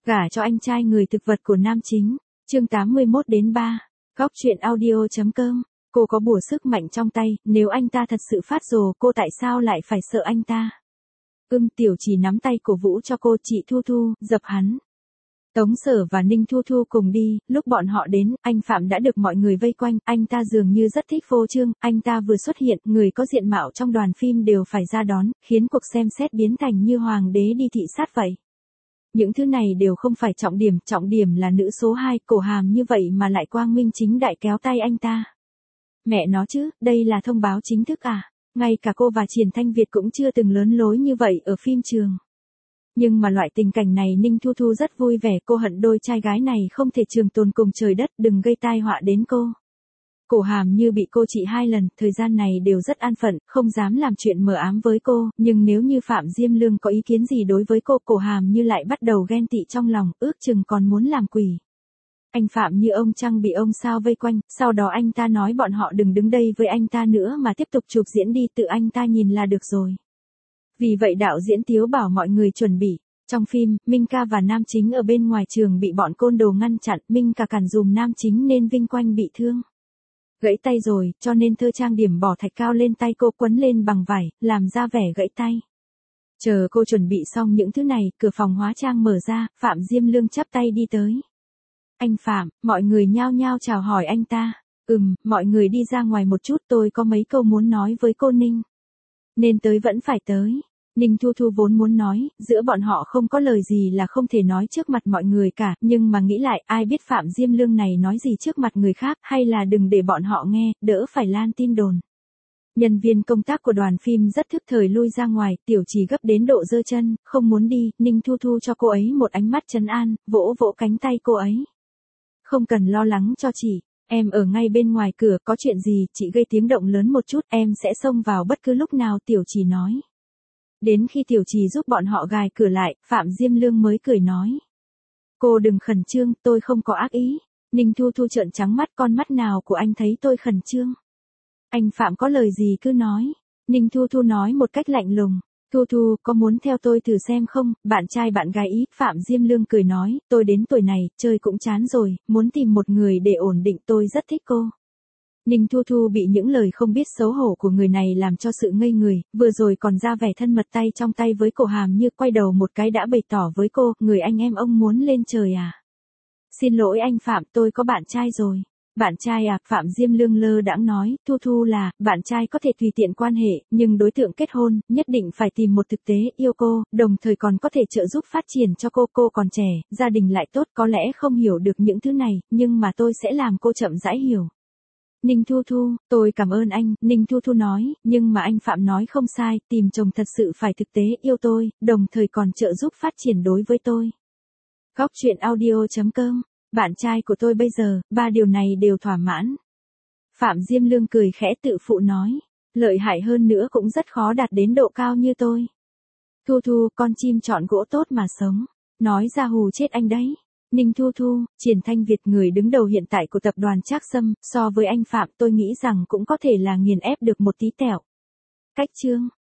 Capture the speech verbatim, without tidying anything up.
Gả cho anh trai người thực vật của nam chính. Chương tám mươi mốt đến ba. Góc truyện audio.com. Cô có bùa sức mạnh trong tay, nếu anh ta thật sự phát rồ, cô tại sao lại phải sợ anh ta? Ưm, Tiểu Trì nắm tay cổ vũ cho cô. Chị Thu Thu, dập hắn. Tống Sở và Ninh Thu Thu cùng đi, lúc bọn họ đến, anh Phạm đã được mọi người vây quanh, anh ta dường như rất thích phô trương, anh ta vừa xuất hiện, người có diện mạo trong đoàn phim đều phải ra đón, khiến cuộc xem xét biến thành như hoàng đế đi thị sát vậy. Những thứ này đều không phải trọng điểm, trọng điểm là nữ số hai, Cổ Hàm như vậy mà lại quang minh chính đại kéo tay anh ta. Mẹ nó chứ, đây là thông báo chính thức à? Ngay cả cô và Triển Thanh Việt cũng chưa từng lớn lối như vậy ở phim trường. Nhưng mà loại tình cảnh này Ninh Thu Thu rất vui vẻ, cô hận đôi trai gái này không thể trường tồn cùng trời đất, đừng gây tai họa đến cô. Cổ Hàm như bị cô trị hai lần, thời gian này đều rất an phận, không dám làm chuyện mờ ám với cô, nhưng nếu như Phạm Diêm Lương có ý kiến gì đối với cô, Cổ Hàm như lại bắt đầu ghen tị trong lòng, ước chừng còn muốn làm quỷ. Anh Phạm như ông Trăng bị ông Sao vây quanh, sau đó anh ta nói bọn họ đừng đứng đây với anh ta nữa mà tiếp tục chụp diễn đi, tự anh ta nhìn là được rồi. Vì vậy đạo diễn Tiếu bảo mọi người chuẩn bị. Trong phim, Minh Ca và nam chính ở bên ngoài trường bị bọn côn đồ ngăn chặn, Minh Ca cản dùm nam chính nên Vinh Quanh bị thương. Gãy tay rồi, cho nên Thơ trang điểm bỏ thạch cao lên tay cô, quấn lên bằng vải, làm ra vẻ gãy tay. Chờ cô chuẩn bị xong những thứ này, cửa phòng hóa trang mở ra, Phạm Diêm Lương chắp tay đi tới. Anh Phạm, mọi người nhao nhao chào hỏi anh ta. Ừm, mọi người đi ra ngoài một chút, tôi có mấy câu muốn nói với cô Ninh. Nên tới vẫn phải tới. Ninh Thu Thu vốn muốn nói, giữa bọn họ không có lời gì là không thể nói trước mặt mọi người cả, nhưng mà nghĩ lại, ai biết Phạm Diêm Lương này nói gì trước mặt người khác, hay là đừng để bọn họ nghe, đỡ phải lan tin đồn. Nhân viên công tác của đoàn phim rất thức thời lui ra ngoài, Tiểu Trì gấp đến độ giơ chân, không muốn đi, Ninh Thu Thu cho cô ấy một ánh mắt trấn an, vỗ vỗ cánh tay cô ấy. Không cần lo lắng cho chị, em ở ngay bên ngoài cửa, có chuyện gì, chị gây tiếng động lớn một chút, em sẽ xông vào bất cứ lúc nào, Tiểu Trì nói. Đến khi Tiểu Trì giúp bọn họ gài cửa lại, Phạm Diêm Lương mới cười nói. Cô đừng khẩn trương, tôi không có ác ý. Ninh Thu Thu trợn trắng mắt, con mắt nào của anh thấy tôi khẩn trương? Anh Phạm có lời gì cứ nói. Ninh Thu Thu nói một cách lạnh lùng. Thu Thu, có muốn theo tôi thử xem không, bạn trai bạn gái ý, Phạm Diêm Lương cười nói, tôi đến tuổi này, chơi cũng chán rồi, muốn tìm một người để ổn định, tôi rất thích cô. Ninh Thu Thu bị những lời không biết xấu hổ của người này làm cho sự ngây người, vừa rồi còn ra vẻ thân mật tay trong tay với Cổ Hàm như quay đầu một cái đã bày tỏ với cô, người anh em ông muốn lên trời à? Xin lỗi anh Phạm, tôi có bạn trai rồi. Bạn trai à, Phạm Diêm Lương lơ đãng nói, Thu Thu là, bạn trai có thể tùy tiện quan hệ, nhưng đối tượng kết hôn, nhất định phải tìm một thực tế, yêu cô, đồng thời còn có thể trợ giúp phát triển cho cô, cô còn trẻ, gia đình lại tốt, có lẽ không hiểu được những thứ này, nhưng mà tôi sẽ làm cô chậm rãi hiểu. Ninh Thu Thu, tôi cảm ơn anh, Ninh Thu Thu nói, nhưng mà anh Phạm nói không sai, tìm chồng thật sự phải thực tế, yêu tôi, đồng thời còn trợ giúp phát triển đối với tôi. Góc truyện audio.com. Bạn trai của tôi bây giờ, ba điều này đều thỏa mãn. Phạm Diêm Lương cười khẽ tự phụ nói, lợi hại hơn nữa cũng rất khó đạt đến độ cao như tôi. Thu Thu, con chim chọn gỗ tốt mà sống, nói ra hù chết anh đấy. Ninh Thu Thu, Triển Thanh Việt người đứng đầu hiện tại của tập đoàn Trác Sâm, so với anh Phạm tôi nghĩ rằng cũng có thể là nghiền ép được một tí tẹo. Cách chương.